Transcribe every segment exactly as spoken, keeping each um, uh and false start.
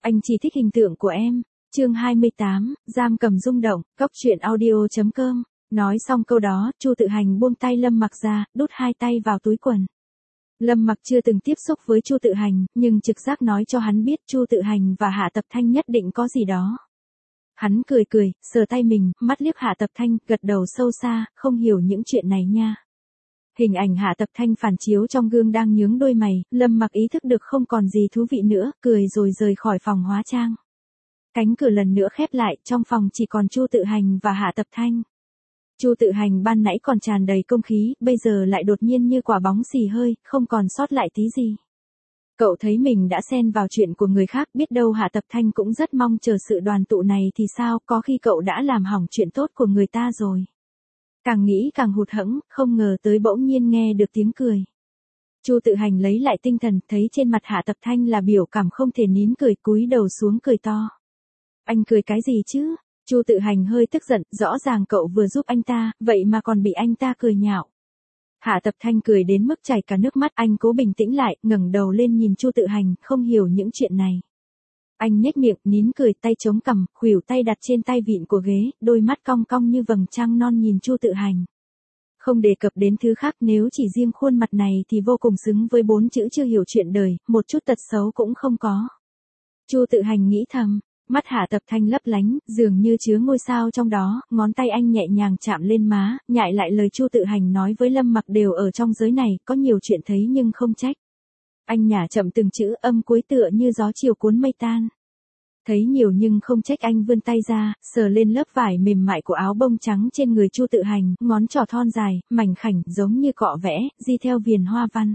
Anh chỉ thích hình tượng của em. Chương hai mươi tám, giam cầm rung động, cóc truyện audio chấm com. Nói xong câu đó, Chu Tự Hành buông tay Lâm Mặc ra, đút hai tay vào túi quần. Lâm Mặc chưa từng tiếp xúc với Chu Tự Hành, nhưng trực giác nói cho hắn biết Chu Tự Hành và Hạ Tập Thanh nhất định có gì đó. Hắn cười cười, sờ tay mình, mắt liếc Hạ Tập Thanh, gật đầu sâu xa, không hiểu những chuyện này nha. Hình ảnh Hạ Tập Thanh phản chiếu trong gương đang nhướng đôi mày, Lâm Mặc ý thức được không còn gì thú vị nữa, cười rồi rời khỏi phòng hóa trang. Cánh cửa lần nữa khép lại, trong phòng chỉ còn Chu Tự Hành và Hạ Tập Thanh. Chu Tự Hành ban nãy còn tràn đầy công khí, bây giờ lại đột nhiên như quả bóng xì hơi, không còn sót lại tí gì. Cậu thấy mình đã xen vào chuyện của người khác, biết đâu Hạ Tập Thanh cũng rất mong chờ sự đoàn tụ này thì sao, có khi cậu đã làm hỏng chuyện tốt của người ta rồi. Càng nghĩ càng hụt hẫng, không ngờ tới bỗng nhiên nghe được tiếng cười. Chu Tự Hành lấy lại tinh thần, thấy trên mặt Hạ Tập Thanh là biểu cảm không thể nín cười, cúi đầu xuống cười to. Anh cười cái gì chứ? Chu Tự Hành hơi tức giận, rõ ràng cậu vừa giúp anh ta, vậy mà còn bị anh ta cười nhạo. Hạ Tập Thanh cười đến mức chảy cả nước mắt, anh cố bình tĩnh lại, ngẩng đầu lên nhìn Chu Tự Hành, không hiểu những chuyện này. Anh nhếch miệng, nín cười, tay chống cằm, khuỷu tay đặt trên tay vịn của ghế, đôi mắt cong cong như vầng trăng non nhìn Chu Tự Hành. Không đề cập đến thứ khác, nếu chỉ riêng khuôn mặt này thì vô cùng xứng với bốn chữ chưa hiểu chuyện đời, một chút tật xấu cũng không có. Chu Tự Hành nghĩ thầm. Mắt Hạ Tập Thanh lấp lánh, dường như chứa ngôi sao trong đó, ngón tay anh nhẹ nhàng chạm lên má, nhại lại lời Chu Tự Hành nói với Lâm Mặc đều ở trong giới này, có nhiều chuyện thấy nhưng không trách. Anh nhả chậm từng chữ, âm cuối tựa như gió chiều cuốn mây tan. Thấy nhiều nhưng không trách, anh vươn tay ra, sờ lên lớp vải mềm mại của áo bông trắng trên người Chu Tự Hành, ngón trỏ thon dài, mảnh khảnh, giống như cọ vẽ, di theo viền hoa văn.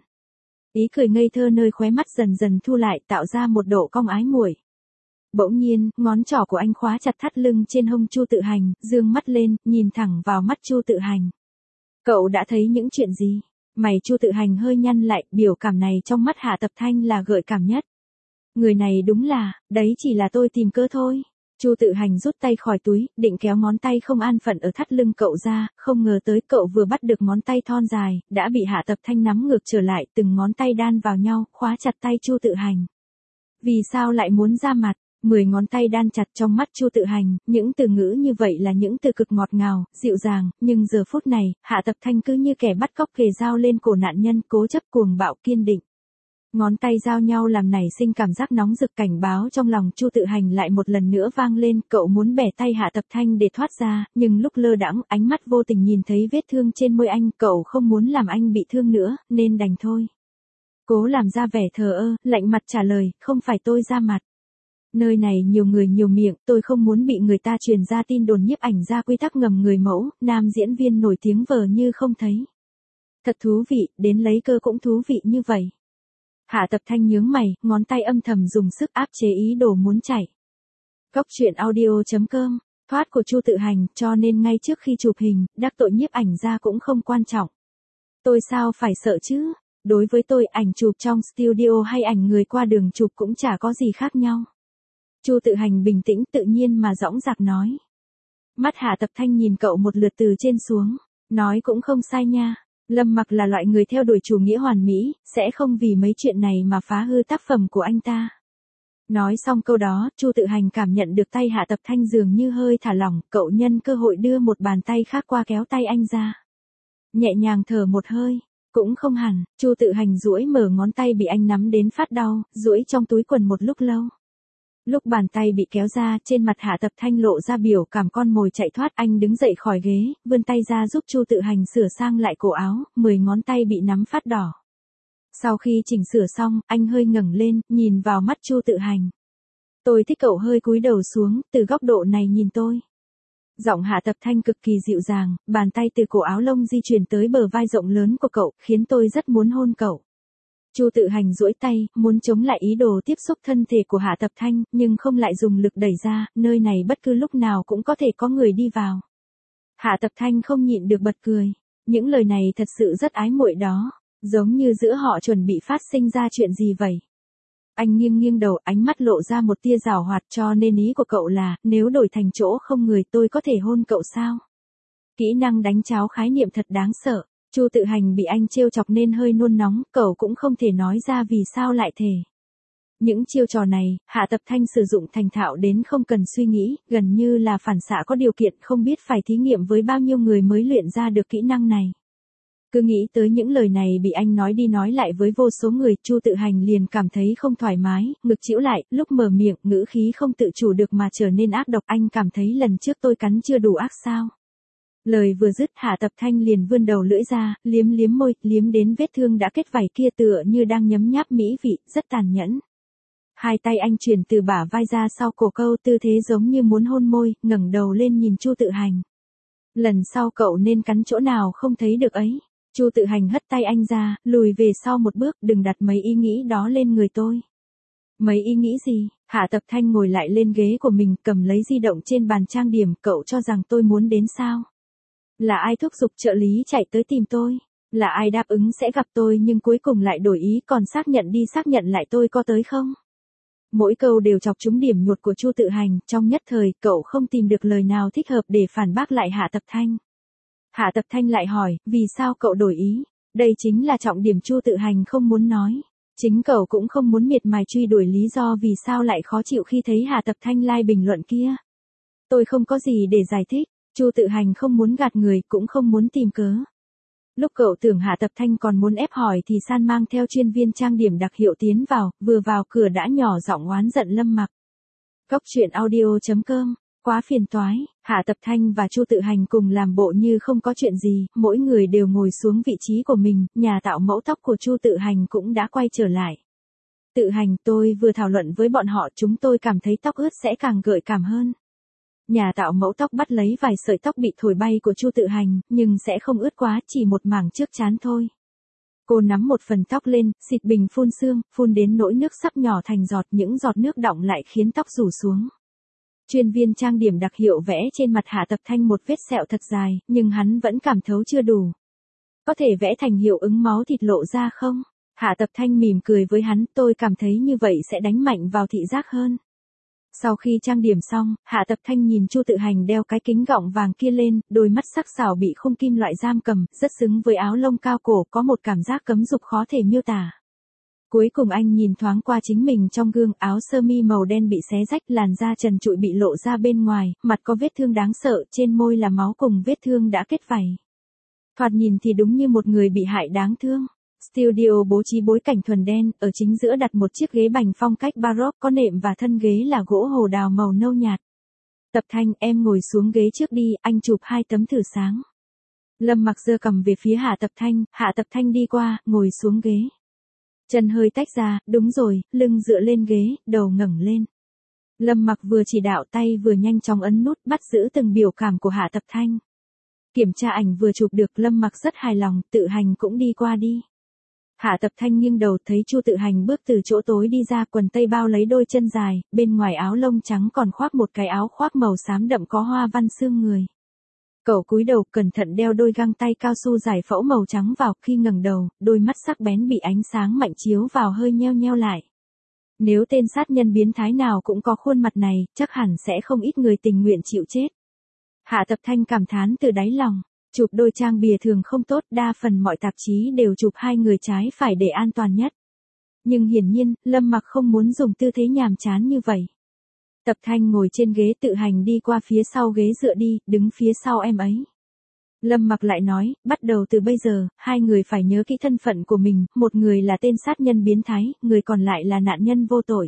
Ý cười ngây thơ nơi khóe mắt dần dần thu lại, tạo ra một độ cong ái muội. Bỗng nhiên, ngón trỏ của anh khóa chặt thắt lưng trên hông Chu Tự Hành, dương mắt lên, nhìn thẳng vào mắt Chu Tự Hành. Cậu đã thấy những chuyện gì? Mày Chu Tự Hành hơi nhăn lại, biểu cảm này trong mắt Hạ Tập Thanh là gợi cảm nhất. Người này đúng là, đấy chỉ là tôi tìm cơ thôi. Chu Tự Hành rút tay khỏi túi, định kéo ngón tay không an phận ở thắt lưng cậu ra, không ngờ tới cậu vừa bắt được ngón tay thon dài, đã bị Hạ Tập Thanh nắm ngược trở lại, từng ngón tay đan vào nhau, khóa chặt tay Chu Tự Hành. Vì sao lại muốn ra mặt? Mười ngón tay đan chặt trong mắt Chu Tự Hành, những từ ngữ như vậy là những từ cực ngọt ngào, dịu dàng, nhưng giờ phút này, Hạ Tập Thanh cứ như kẻ bắt cóc kề dao lên cổ nạn nhân, cố chấp cuồng bạo kiên định. Ngón tay giao nhau làm nảy sinh cảm giác nóng rực, cảnh báo trong lòng Chu Tự Hành lại một lần nữa vang lên, cậu muốn bẻ tay Hạ Tập Thanh để thoát ra, nhưng lúc lơ đãng, ánh mắt vô tình nhìn thấy vết thương trên môi anh, cậu không muốn làm anh bị thương nữa, nên đành thôi. Cố làm ra vẻ thờ ơ, lạnh mặt trả lời, không phải tôi ra mặt. Nơi này nhiều người nhiều miệng, tôi không muốn bị người ta truyền ra tin đồn nhiếp ảnh ra quy tắc ngầm người mẫu, nam diễn viên nổi tiếng vờ như không thấy. Thật thú vị, đến lấy cơ cũng thú vị như vậy. Hạ Tập Thanh nhướng mày, ngón tay âm thầm dùng sức áp chế ý đồ muốn chạy. Cóc truyện audio chấm com, thoát của Chu Tự Hành, cho nên ngay trước khi chụp hình, đắc tội nhiếp ảnh ra cũng không quan trọng. Tôi sao phải sợ chứ? Đối với tôi, ảnh chụp trong studio hay ảnh người qua đường chụp cũng chả có gì khác nhau. Chu Tự Hành bình tĩnh tự nhiên mà dõng dạc nói. Mắt Hạ Tập Thanh nhìn cậu một lượt từ trên xuống, nói cũng không sai nha. Lâm Mặc là loại người theo đuổi chủ nghĩa hoàn mỹ, sẽ không vì mấy chuyện này mà phá hư tác phẩm của anh ta. Nói xong câu đó, Chu Tự Hành cảm nhận được tay Hạ Tập Thanh dường như hơi thả lỏng, cậu nhân cơ hội đưa một bàn tay khác qua kéo tay anh ra. Nhẹ nhàng thở một hơi, cũng không hẳn, Chu Tự Hành duỗi mở ngón tay bị anh nắm đến phát đau, duỗi trong túi quần một lúc lâu. Lúc bàn tay bị kéo ra, trên mặt Hạ Tập Thanh lộ ra biểu cảm con mồi chạy thoát, anh đứng dậy khỏi ghế, vươn tay ra giúp Chu Tự Hành sửa sang lại cổ áo, mười ngón tay bị nắm phát đỏ. Sau khi chỉnh sửa xong, anh hơi ngẩng lên, nhìn vào mắt Chu Tự Hành. Tôi thích cậu hơi cúi đầu xuống, từ góc độ này nhìn tôi. Giọng Hạ Tập Thanh cực kỳ dịu dàng, bàn tay từ cổ áo lông di chuyển tới bờ vai rộng lớn của cậu, khiến tôi rất muốn hôn cậu. Chu Tự Hành duỗi tay, muốn chống lại ý đồ tiếp xúc thân thể của Hạ Tập Thanh, nhưng không lại dùng lực đẩy ra, nơi này bất cứ lúc nào cũng có thể có người đi vào. Hạ Tập Thanh không nhịn được bật cười. Những lời này thật sự rất ái muội đó, giống như giữa họ chuẩn bị phát sinh ra chuyện gì vậy. Anh nghiêng nghiêng đầu, ánh mắt lộ ra một tia giảo hoạt, cho nên ý của cậu là, nếu đổi thành chỗ không người tôi có thể hôn cậu sao? Kỹ năng đánh cháo khái niệm thật đáng sợ. Chu Tự Hành bị anh trêu chọc nên hơi nôn nóng, cậu cũng không thể nói ra vì sao lại thề. Những chiêu trò này, Hạ Tập Thanh sử dụng thành thạo đến không cần suy nghĩ, gần như là phản xạ có điều kiện, không biết phải thí nghiệm với bao nhiêu người mới luyện ra được kỹ năng này. Cứ nghĩ tới những lời này bị anh nói đi nói lại với vô số người, Chu Tự Hành liền cảm thấy không thoải mái, ngực chĩu lại, lúc mở miệng, ngữ khí không tự chủ được mà trở nên ác độc. Anh cảm thấy lần trước tôi cắn chưa đủ ác sao? Lời vừa dứt, Hạ Tập Thanh liền vươn đầu lưỡi ra, liếm liếm môi, liếm đến vết thương đã kết vảy kia tựa như đang nhấm nháp mỹ vị, rất tàn nhẫn. Hai tay anh chuyển từ bả vai ra sau cổ câu, tư thế giống như muốn hôn môi, ngẩng đầu lên nhìn Chu Tự Hành. Lần sau cậu nên cắn chỗ nào không thấy được ấy. Chu Tự Hành hất tay anh ra, lùi về sau một bước, đừng đặt mấy ý nghĩ đó lên người tôi. Mấy ý nghĩ gì? Hạ Tập Thanh ngồi lại lên ghế của mình, cầm lấy di động trên bàn trang điểm, cậu cho rằng tôi muốn đến sao? Là ai thúc giục trợ lý chạy tới tìm tôi? Là ai đáp ứng sẽ gặp tôi nhưng cuối cùng lại đổi ý, còn xác nhận đi xác nhận lại tôi có tới không? Mỗi câu đều chọc trúng điểm nhột của Chu Tự Hành, trong nhất thời, cậu không tìm được lời nào thích hợp để phản bác lại Hạ Tập Thanh. Hạ Tập Thanh lại hỏi, vì sao cậu đổi ý? Đây chính là trọng điểm Chu Tự Hành không muốn nói. Chính cậu cũng không muốn miệt mài truy đuổi lý do vì sao lại khó chịu khi thấy Hạ Tập Thanh like bình luận kia. Tôi không có gì để giải thích, Chu Tự Hành không muốn gạt người, cũng không muốn tìm cớ. Lúc cậu tưởng Hạ Tập Thanh còn muốn ép hỏi thì San mang theo chuyên viên trang điểm đặc hiệu tiến vào, vừa vào cửa đã nhỏ giọng oán giận Lâm Mặc. Cóc truyện audio chấm com, quá phiền toái. Hạ Tập Thanh và Chu Tự Hành cùng làm bộ như không có chuyện gì, mỗi người đều ngồi xuống vị trí của mình, nhà tạo mẫu tóc của Chu Tự Hành cũng đã quay trở lại. Tự Hành, tôi vừa thảo luận với bọn họ, chúng tôi cảm thấy tóc ướt sẽ càng gợi cảm hơn. Nhà tạo mẫu tóc bắt lấy vài sợi tóc bị thổi bay của Chu Tự Hành, nhưng sẽ không ướt quá, chỉ một mảng trước trán thôi. Cô nắm một phần tóc lên, xịt bình phun sương, phun đến nỗi nước sắp nhỏ thành giọt, những giọt nước đọng lại khiến tóc rủ xuống. Chuyên viên trang điểm đặc hiệu vẽ trên mặt Hạ Tập Thanh một vết sẹo thật dài, nhưng hắn vẫn cảm thấu chưa đủ. Có thể vẽ thành hiệu ứng máu thịt lộ ra không? Hạ Tập Thanh mỉm cười với hắn, tôi cảm thấy như vậy sẽ đánh mạnh vào thị giác hơn. Sau khi trang điểm xong, Hạ Tập Thanh nhìn Chu Tự Hành đeo cái kính gọng vàng kia lên, đôi mắt sắc sảo bị khung kim loại giam cầm, rất xứng với áo lông cao cổ, có một cảm giác cấm dục khó thể miêu tả. Cuối cùng anh nhìn thoáng qua chính mình trong gương, áo sơ mi màu đen bị xé rách, làn da trần trụi bị lộ ra bên ngoài, mặt có vết thương đáng sợ, trên môi là máu cùng vết thương đã kết vảy. Thoạt nhìn thì đúng như một người bị hại đáng thương. Studio bố trí bối cảnh thuần đen, ở chính giữa đặt một chiếc ghế bành phong cách baroque có nệm và thân ghế là gỗ hồ đào màu nâu nhạt. Tập Thanh, em ngồi xuống ghế trước đi, anh chụp hai tấm thử sáng. Lâm Mặc giơ cầm về phía Hạ Tập Thanh, Hạ Tập Thanh đi qua, ngồi xuống ghế. Chân hơi tách ra, đúng rồi, lưng dựa lên ghế, đầu ngẩng lên. Lâm Mặc vừa chỉ đạo tay vừa nhanh chóng ấn nút bắt giữ từng biểu cảm của Hạ Tập Thanh. Kiểm tra ảnh vừa chụp được, Lâm Mặc rất hài lòng, Tự Hành cũng đi qua đi. Hạ Tập Thanh nghiêng đầu thấy Chu Tự Hành bước từ chỗ tối đi ra, quần tây bao lấy đôi chân dài, bên ngoài áo lông trắng còn khoác một cái áo khoác màu xám đậm có hoa văn xương người. Cậu cúi đầu cẩn thận đeo đôi găng tay cao su giải phẫu màu trắng vào, khi ngẩng đầu, đôi mắt sắc bén bị ánh sáng mạnh chiếu vào hơi nheo nheo lại. Nếu tên sát nhân biến thái nào cũng có khuôn mặt này, chắc hẳn sẽ không ít người tình nguyện chịu chết. Hạ Tập Thanh cảm thán từ đáy lòng. Chụp đôi trang bìa thường không tốt, đa phần mọi tạp chí đều chụp hai người trái phải để an toàn nhất. Nhưng hiển nhiên, Lâm Mặc không muốn dùng tư thế nhàm chán như vậy. Tập Thanh ngồi trên ghế, Tự Hành đi qua phía sau ghế dựa đi, đứng phía sau em ấy. Lâm Mặc lại nói, bắt đầu từ bây giờ, hai người phải nhớ kỹ thân phận của mình, một người là tên sát nhân biến thái, người còn lại là nạn nhân vô tội.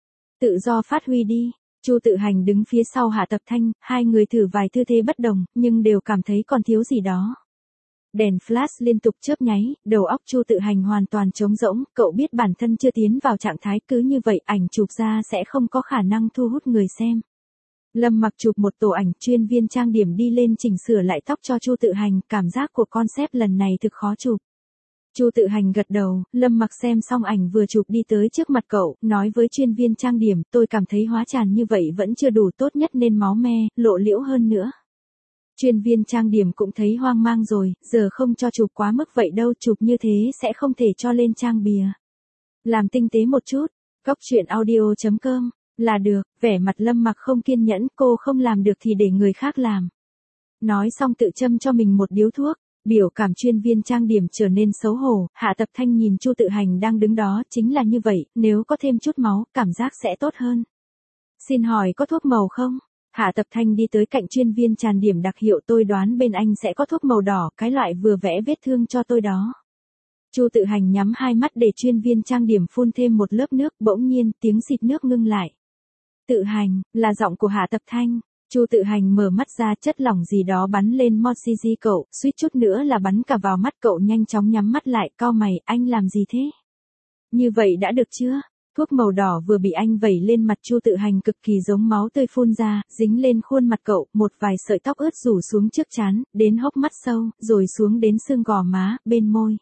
Tự do phát huy đi. Chu Tự Hành đứng phía sau Hạ Tập Thanh, hai người thử vài tư thế bất đồng, nhưng đều cảm thấy còn thiếu gì đó. Đèn flash liên tục chớp nháy, đầu óc Chu Tự Hành hoàn toàn trống rỗng, cậu biết bản thân chưa tiến vào trạng thái, cứ như vậy ảnh chụp ra sẽ không có khả năng thu hút người xem. Lâm Mặc chụp một tổ ảnh, chuyên viên trang điểm đi lên chỉnh sửa lại tóc cho Chu Tự Hành, cảm giác của concept lần này thực khó chụp. Chu Tự Hành gật đầu, Lâm Mặc xem xong ảnh vừa chụp đi tới trước mặt cậu, nói với chuyên viên trang điểm, tôi cảm thấy hóa tràn như vậy vẫn chưa đủ, tốt nhất nên máu me, lộ liễu hơn nữa. Chuyên viên trang điểm cũng thấy hoang mang rồi, giờ không cho chụp quá mức vậy đâu, chụp như thế sẽ không thể cho lên trang bìa. Làm tinh tế một chút, cóc truyện audio chấm com, là được, vẻ mặt Lâm Mặc không kiên nhẫn, cô không làm được thì để người khác làm. Nói xong tự châm cho mình một điếu thuốc. Biểu cảm chuyên viên trang điểm trở nên xấu hổ, Hạ Tập Thanh nhìn Chu Tự Hành đang đứng đó, chính là như vậy, nếu có thêm chút máu, cảm giác sẽ tốt hơn. Xin hỏi có thuốc màu không? Hạ Tập Thanh đi tới cạnh chuyên viên trang điểm đặc hiệu, tôi đoán bên anh sẽ có thuốc màu đỏ, cái loại vừa vẽ vết thương cho tôi đó. Chu Tự Hành nhắm hai mắt để chuyên viên trang điểm phun thêm một lớp nước, bỗng nhiên tiếng xịt nước ngưng lại. Tự Hành, là giọng của Hạ Tập Thanh. Chu Tự Hành mở mắt ra, chất lỏng gì đó bắn lên Moji cậu, suýt chút nữa là bắn cả vào mắt cậu, nhanh chóng nhắm mắt lại, cau mày, anh làm gì thế? Như vậy đã được chưa? Thuốc màu đỏ vừa bị anh vẩy lên mặt Chu Tự Hành cực kỳ giống máu tươi phun ra, dính lên khuôn mặt cậu, một vài sợi tóc ướt rủ xuống trước trán, đến hốc mắt sâu, rồi xuống đến xương gò má, bên môi.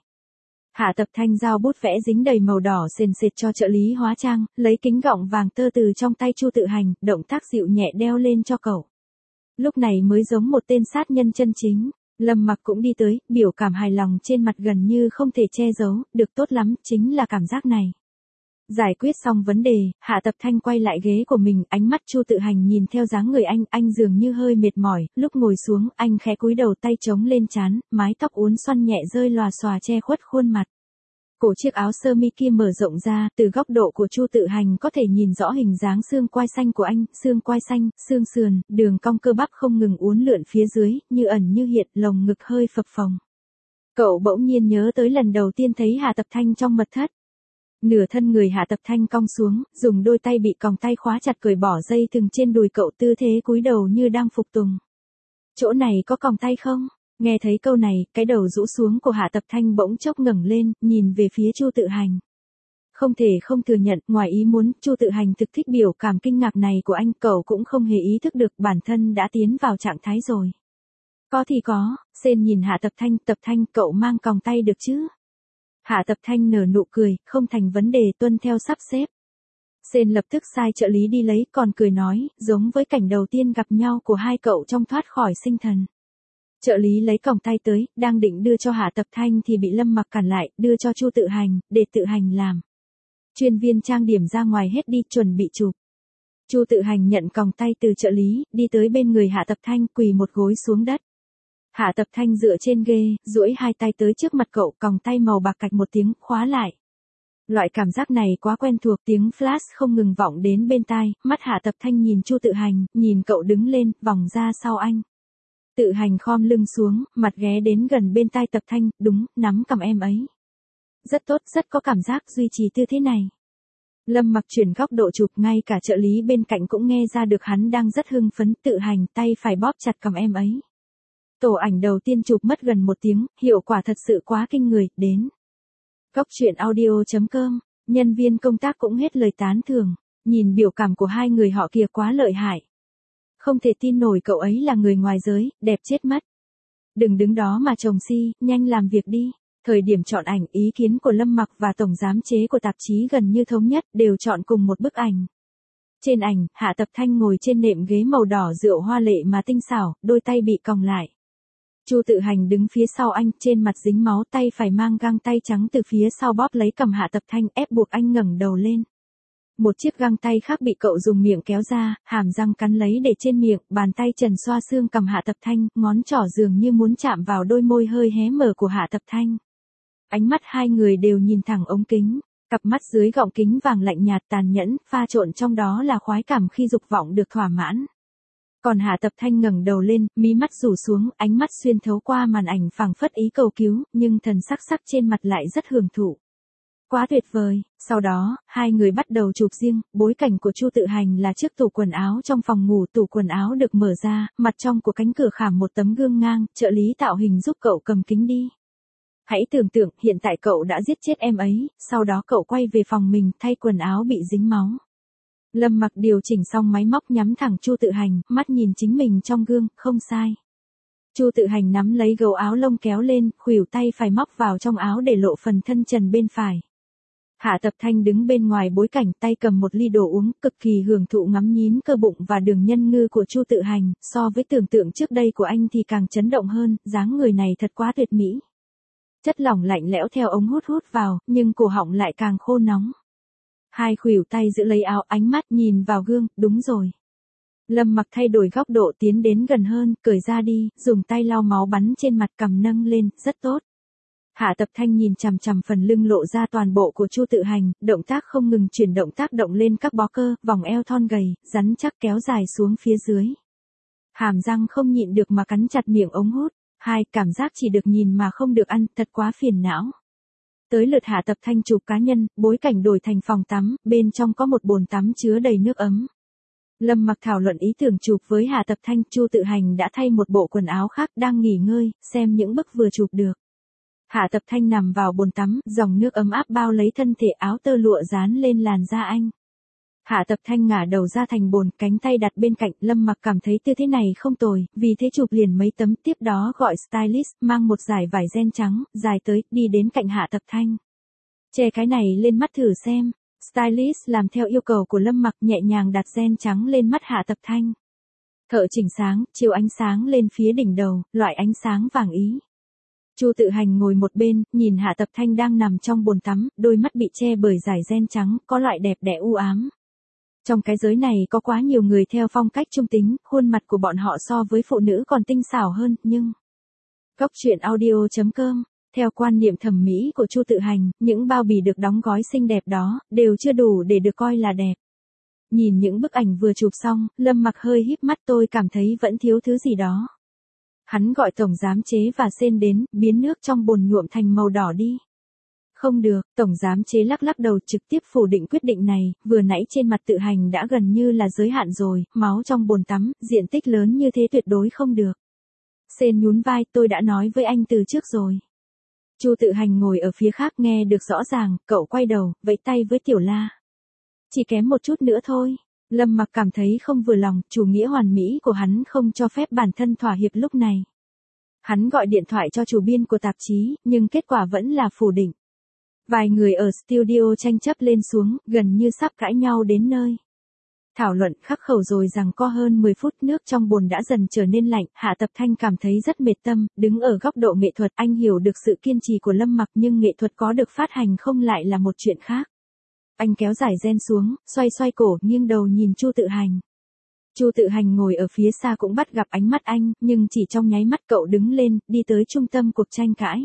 Hạ Tập Thanh giao bút vẽ dính đầy màu đỏ sền sệt cho trợ lý hóa trang, lấy kính gọng vàng tơ từ trong tay Chu Tự Hành, động tác dịu nhẹ đeo lên cho cậu. Lúc này mới giống một tên sát nhân chân chính. Lâm Mặc cũng đi tới, biểu cảm hài lòng trên mặt gần như không thể che giấu, được, tốt lắm, chính là cảm giác này. Giải quyết xong vấn đề, Hạ Tập Thanh quay lại ghế của mình, ánh mắt Chu Tự Hành nhìn theo dáng người anh, anh dường như hơi mệt mỏi, lúc ngồi xuống, anh khẽ cúi đầu, tay chống lên trán, mái tóc uốn xoăn nhẹ rơi lòa xòa che khuất khuôn mặt. Cổ chiếc áo sơ mi kia mở rộng ra, từ góc độ của Chu Tự Hành có thể nhìn rõ hình dáng xương quai xanh của anh, xương quai xanh, xương sườn, đường cong cơ bắp không ngừng uốn lượn phía dưới, như ẩn như hiện, lồng ngực hơi phập phồng. Cậu bỗng nhiên nhớ tới lần đầu tiên thấy Hạ Tập Thanh trong mật thất. Nửa thân người Hạ Tập Thanh cong xuống, dùng đôi tay bị còng tay khóa chặt cởi bỏ dây thừng trên đùi cậu, tư thế cúi đầu như đang phục tùng. Chỗ này có còng tay không? Nghe thấy câu này, cái đầu rũ xuống của Hạ Tập Thanh bỗng chốc ngẩng lên, nhìn về phía Chu Tự Hành. Không thể không thừa nhận, ngoài ý muốn, Chu Tự Hành thực thích biểu cảm kinh ngạc này của anh, cậu cũng không hề ý thức được bản thân đã tiến vào trạng thái rồi. Có thì có, Sên nhìn Hạ Tập Thanh, Tập Thanh, cậu mang còng tay được chứ? Hạ Tập Thanh nở nụ cười, không thành vấn đề, tuân theo sắp xếp. Sên lập tức sai trợ lý đi lấy, còn cười nói, giống với cảnh đầu tiên gặp nhau của hai cậu trong Thoát khỏi sinh thần. Trợ lý lấy còng tay tới, đang định đưa cho Hạ Tập Thanh thì bị Lâm Mặc cản lại, đưa cho Chu Tự Hành, để Tự Hành làm. Chuyên viên trang điểm ra ngoài hết đi, chuẩn bị chụp. Chu Tự Hành nhận còng tay từ trợ lý, đi tới bên người Hạ Tập Thanh, quỳ một gối xuống đất. Hạ Tập Thanh dựa trên ghê, duỗi hai tay tới trước mặt cậu, còng tay màu bạc cạch một tiếng, khóa lại. Loại cảm giác này quá quen thuộc, tiếng flash không ngừng vọng đến bên tai, mắt Hạ Tập Thanh nhìn Chu Tự Hành, nhìn cậu đứng lên, vòng ra sau anh. Tự Hành khom lưng xuống, mặt ghé đến gần bên tai Tập Thanh, đúng, nắm cầm em ấy. Rất tốt, rất có cảm giác, duy trì tư thế này. Lâm Mặc chuyển góc độ chụp, ngay cả trợ lý bên cạnh cũng nghe ra được hắn đang rất hưng phấn. Tự Hành, tay phải bóp chặt cầm em ấy. Tổ ảnh đầu tiên chụp mất gần một tiếng, hiệu quả thật sự quá kinh người, đến. Góc truyện audio chấm com, nhân viên công tác cũng hết lời tán thưởng, nhìn biểu cảm của hai người họ kia quá lợi hại. Không thể tin nổi cậu ấy là người ngoài giới, đẹp chết mất. Đừng đứng đó mà trồng si, nhanh làm việc đi. Thời điểm chọn ảnh, ý kiến của Lâm Mặc và tổng giám chế của tạp chí gần như thống nhất, đều chọn cùng một bức ảnh. Trên ảnh, Hạ Tập Thanh ngồi trên nệm ghế màu đỏ rượu hoa lệ mà tinh xảo, đôi tay bị còng lại. Chu Tự Hành đứng phía sau anh, trên mặt dính máu, tay phải mang găng tay trắng từ phía sau bóp lấy cầm Hạ Tập Thanh, ép buộc anh ngẩng đầu lên. Một chiếc găng tay khác bị cậu dùng miệng kéo ra, hàm răng cắn lấy để trên miệng, bàn tay trần xoa xương cầm Hạ Tập Thanh, ngón trỏ dường như muốn chạm vào đôi môi hơi hé mở của Hạ Tập Thanh. Ánh mắt hai người đều nhìn thẳng ống kính, cặp mắt dưới gọng kính vàng lạnh nhạt tàn nhẫn, pha trộn trong đó là khoái cảm khi dục vọng được thỏa mãn. Còn Hạ Tập Thanh ngẩng đầu lên, mí mắt rủ xuống, ánh mắt xuyên thấu qua màn ảnh phảng phất ý cầu cứu, nhưng thần sắc sắc trên mặt lại rất hưởng thụ. Quá tuyệt vời. Sau đó, hai người bắt đầu chụp riêng, bối cảnh của Chu Tự Hành là chiếc tủ quần áo trong phòng ngủ, tủ quần áo được mở ra, mặt trong của cánh cửa khảm một tấm gương ngang, trợ lý tạo hình giúp cậu cầm kính đi. Hãy tưởng tượng, hiện tại cậu đã giết chết em ấy, sau đó cậu quay về phòng mình, thay quần áo bị dính máu. Lâm Mặc điều chỉnh xong máy móc nhắm thẳng Chu Tự Hành, mắt nhìn chính mình trong gương, không sai. Chu Tự Hành nắm lấy gấu áo lông kéo lên, khuỷu tay phải móc vào trong áo để lộ phần thân trần bên phải. Hạ Tập Thanh đứng bên ngoài bối cảnh, tay cầm một ly đồ uống, cực kỳ hưởng thụ ngắm nhín cơ bụng và đường nhân ngư của Chu Tự Hành, so với tưởng tượng trước đây của anh thì càng chấn động hơn, dáng người này thật quá tuyệt mỹ. Chất lỏng lạnh lẽo theo ống hút hút vào, nhưng cổ họng lại càng khô nóng. Hai khuỷu tay giữ lấy áo, ánh mắt nhìn vào gương, đúng rồi. Lâm Mặc thay đổi góc độ tiến đến gần hơn, cởi ra đi, dùng tay lau máu bắn trên mặt, cầm nâng lên, rất tốt. Hạ Tập Thanh nhìn chằm chằm phần lưng lộ ra toàn bộ của Chu Tự Hành, động tác không ngừng chuyển động tác động lên các bó cơ, vòng eo thon gầy, rắn chắc kéo dài xuống phía dưới. Hàm răng không nhịn được mà cắn chặt miệng ống hút. Hai, cảm giác chỉ được nhìn mà không được ăn, thật quá phiền não. Tới lượt Hạ Tập Thanh chụp cá nhân, bối cảnh đổi thành phòng tắm, bên trong có một bồn tắm chứa đầy nước ấm. Lâm Mặc thảo luận ý tưởng chụp với Hạ Tập Thanh, Chu Tự Hành đã thay một bộ quần áo khác đang nghỉ ngơi, xem những bức vừa chụp được. Hạ Tập Thanh nằm vào bồn tắm, dòng nước ấm áp bao lấy thân thể, áo tơ lụa dán lên làn da anh. Hạ Tập Thanh ngả đầu ra thành bồn, cánh tay đặt bên cạnh, Lâm Mặc cảm thấy tư thế này không tồi, vì thế chụp liền mấy tấm, tiếp đó gọi stylist, mang một dải vải ren trắng, dài tới, đi đến cạnh Hạ Tập Thanh. Che cái này lên mắt thử xem. Stylist làm theo yêu cầu của Lâm Mặc, nhẹ nhàng đặt ren trắng lên mắt Hạ Tập Thanh. Thợ chỉnh sáng, chiếu ánh sáng lên phía đỉnh đầu, loại ánh sáng vàng ý. Chu Tự Hành ngồi một bên, nhìn Hạ Tập Thanh đang nằm trong bồn tắm, đôi mắt bị che bởi dải ren trắng, có loại đẹp đẽ u ám. Trong cái giới này có quá nhiều người theo phong cách trung tính, khuôn mặt của bọn họ so với phụ nữ còn tinh xảo hơn, nhưng... Góc truyện audio chấm com, theo quan niệm thẩm mỹ của Chu Tự Hành, những bao bì được đóng gói xinh đẹp đó, đều chưa đủ để được coi là đẹp. Nhìn những bức ảnh vừa chụp xong, Lâm Mặc hơi híp mắt, tôi cảm thấy vẫn thiếu thứ gì đó. Hắn gọi tổng giám chế và sên đến, biến nước trong bồn nhuộm thành màu đỏ đi. Không được, tổng giám chế lắc lắc đầu trực tiếp phủ định quyết định này, vừa nãy trên mặt Tự Hành đã gần như là giới hạn rồi, máu trong bồn tắm, diện tích lớn như thế tuyệt đối không được. Sên nhún vai, tôi đã nói với anh từ trước rồi. Chu Tự Hành ngồi ở phía khác nghe được rõ ràng, cậu quay đầu, vẫy tay với Tiểu La. Chỉ kém một chút nữa thôi. Lâm Mặc cảm thấy không vừa lòng, chủ nghĩa hoàn mỹ của hắn không cho phép bản thân thỏa hiệp lúc này. Hắn gọi điện thoại cho chủ biên của tạp chí, nhưng kết quả vẫn là phủ định. Vài người ở studio tranh chấp lên xuống, gần như sắp cãi nhau đến nơi. Thảo luận khắc khẩu rồi rằng có hơn mười phút, nước trong bồn đã dần trở nên lạnh, Hạ Tập Thanh cảm thấy rất mệt tâm, đứng ở góc độ nghệ thuật, anh hiểu được sự kiên trì của Lâm Mặc, nhưng nghệ thuật có được phát hành không lại là một chuyện khác. Anh kéo dải ren xuống, xoay xoay cổ, nghiêng đầu nhìn Chu Tự Hành. Chu Tự Hành ngồi ở phía xa cũng bắt gặp ánh mắt anh, nhưng chỉ trong nháy mắt cậu đứng lên, đi tới trung tâm cuộc tranh cãi.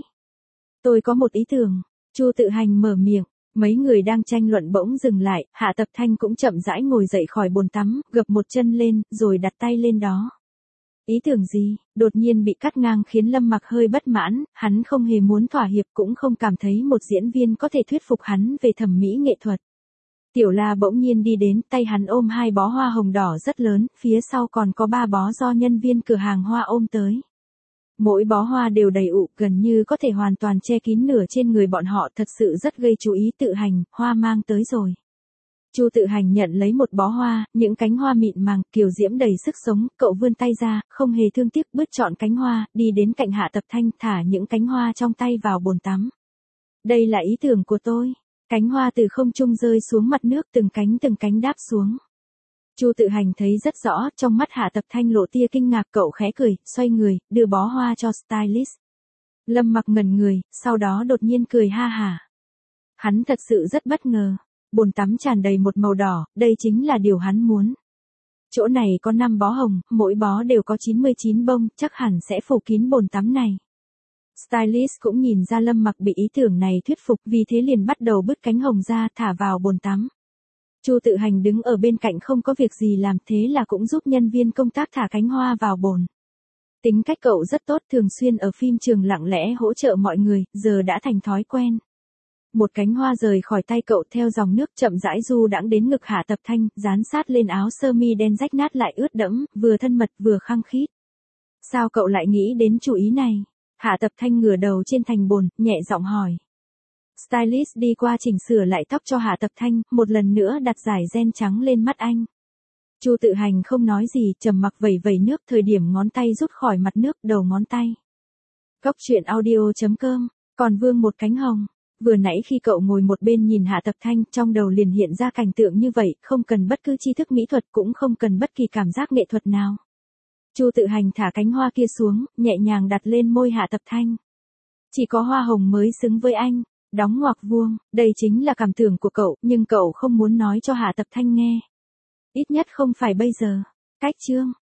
Tôi có một ý tưởng. Chu Tự Hành mở miệng, mấy người đang tranh luận bỗng dừng lại, Hạ Tập Thanh cũng chậm rãi ngồi dậy khỏi bồn tắm, gập một chân lên, rồi đặt tay lên đó. Ý tưởng gì? Đột nhiên bị cắt ngang khiến Lâm Mặc hơi bất mãn, hắn không hề muốn thỏa hiệp, cũng không cảm thấy một diễn viên có thể thuyết phục hắn về thẩm mỹ nghệ thuật. Tiểu La bỗng nhiên đi đến, tay hắn ôm hai bó hoa hồng đỏ rất lớn, phía sau còn có ba bó do nhân viên cửa hàng hoa ôm tới. Mỗi bó hoa đều đầy ụ, gần như có thể hoàn toàn che kín nửa trên người bọn họ, thật sự rất gây chú ý. Tự Hành, hoa mang tới rồi. Chu Tự Hành nhận lấy một bó hoa, những cánh hoa mịn màng, kiều diễm đầy sức sống, cậu vươn tay ra, không hề thương tiếc bứt trọn cánh hoa, đi đến cạnh Hạ Tập Thanh, thả những cánh hoa trong tay vào bồn tắm. Đây là ý tưởng của tôi. Cánh hoa từ không trung rơi xuống mặt nước, từng cánh từng cánh đáp xuống. Chu Tự Hành thấy rất rõ, trong mắt Hạ Tập Thanh lộ tia kinh ngạc, cậu khẽ cười, xoay người, đưa bó hoa cho stylist. Lâm Mặc ngẩn người, sau đó đột nhiên cười ha hả. Hắn thật sự rất bất ngờ. Bồn tắm tràn đầy một màu đỏ, đây chính là điều hắn muốn. Chỗ này có năm bó hồng, mỗi bó đều có chín mươi chín bông, chắc hẳn sẽ phủ kín bồn tắm này. Stylist cũng nhìn ra Lâm Mặc bị ý tưởng này thuyết phục, vì thế liền bắt đầu bứt cánh hồng ra, thả vào bồn tắm. Chu Tự Hành đứng ở bên cạnh không có việc gì làm, thế là cũng giúp nhân viên công tác thả cánh hoa vào bồn. Tính cách cậu rất tốt, thường xuyên ở phim trường lặng lẽ hỗ trợ mọi người, giờ đã thành thói quen. Một cánh hoa rời khỏi tay cậu theo dòng nước chậm rãi du đãng đến ngực Hạ Tập Thanh, dán sát lên áo sơ mi đen rách nát lại ướt đẫm, vừa thân mật vừa khăng khít. Sao cậu lại nghĩ đến chủ ý này? Hạ Tập Thanh ngửa đầu trên thành bồn, nhẹ giọng hỏi. Stylist đi qua chỉnh sửa lại tóc cho Hạ Tập Thanh, một lần nữa đặt dải ren trắng lên mắt anh. Chu Tự Hành không nói gì, trầm mặc vẩy vẩy nước, thời điểm ngón tay rút khỏi mặt nước, đầu ngón tay. Góc truyện audio chấm com, còn vương một cánh hồng. Vừa nãy khi cậu ngồi một bên nhìn Hạ Tập Thanh, trong đầu liền hiện ra cảnh tượng như vậy, không cần bất cứ tri thức mỹ thuật, cũng không cần bất kỳ cảm giác nghệ thuật nào. Chu Tự Hành thả cánh hoa kia xuống, nhẹ nhàng đặt lên môi Hạ Tập Thanh. Chỉ có hoa hồng mới xứng với anh, đóng ngoặc vuông, đây chính là cảm tưởng của cậu, nhưng cậu không muốn nói cho Hạ Tập Thanh nghe. Ít nhất không phải bây giờ. Cách chương